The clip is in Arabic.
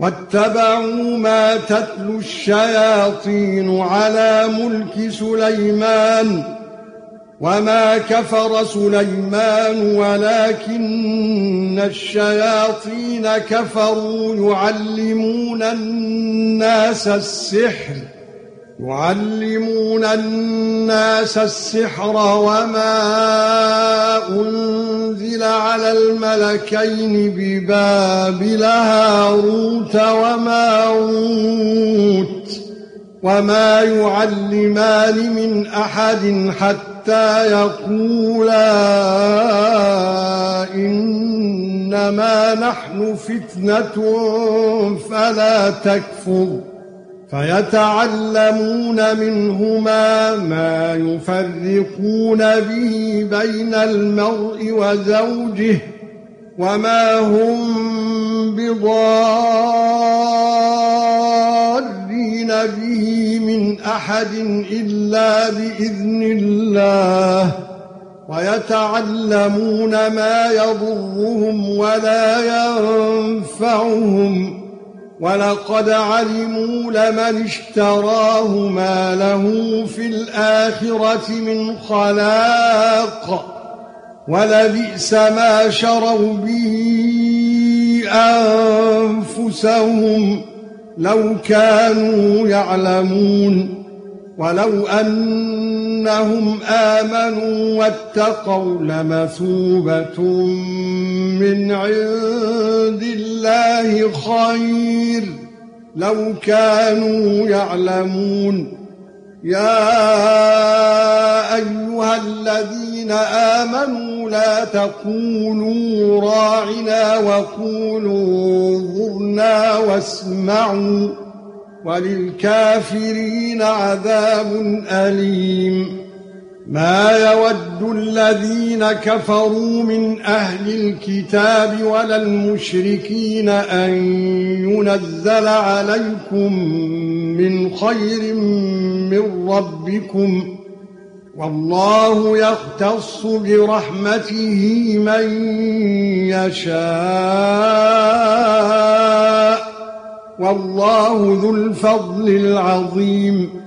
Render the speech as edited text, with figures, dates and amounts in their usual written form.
واتبعوا ما تتلو الشياطين على ملك سليمان وما كفر سليمان ولكن الشياطين كفروا يعلمون الناس السحر وما أنزل على الملكين ببابل هاروت وماروت وما يعلمان من أحد حتى يقولا إنما نحن فتنة فلا تكفر فيتعلمون منهما ما يفرقون به بين المرء وزوجه وما هم بضارين به من أحد إلا بإذن الله ويتعلمون ما يضرهم ولا ينفعهم ولقد علموا لمن اشتراه ما له في الآخرة من خلاق ولبئس ما شروا به أنفسهم لو كانوا يعلمون ولو أنهم آمنوا واتقوا لمثوبة من عند الله خير لو كانوا يعلمون يا أيها الذين آمنوا لا تقولوا راعنا وقولوا انظرنا واسمعوا وللكافرين عذاب أليم ما يود الذين كفروا من أهل الكتاب ولا المشركين أن ينزل عليكم من خير من ربكم والله يختص برحمته من يشاء والله ذو الفضل العظيم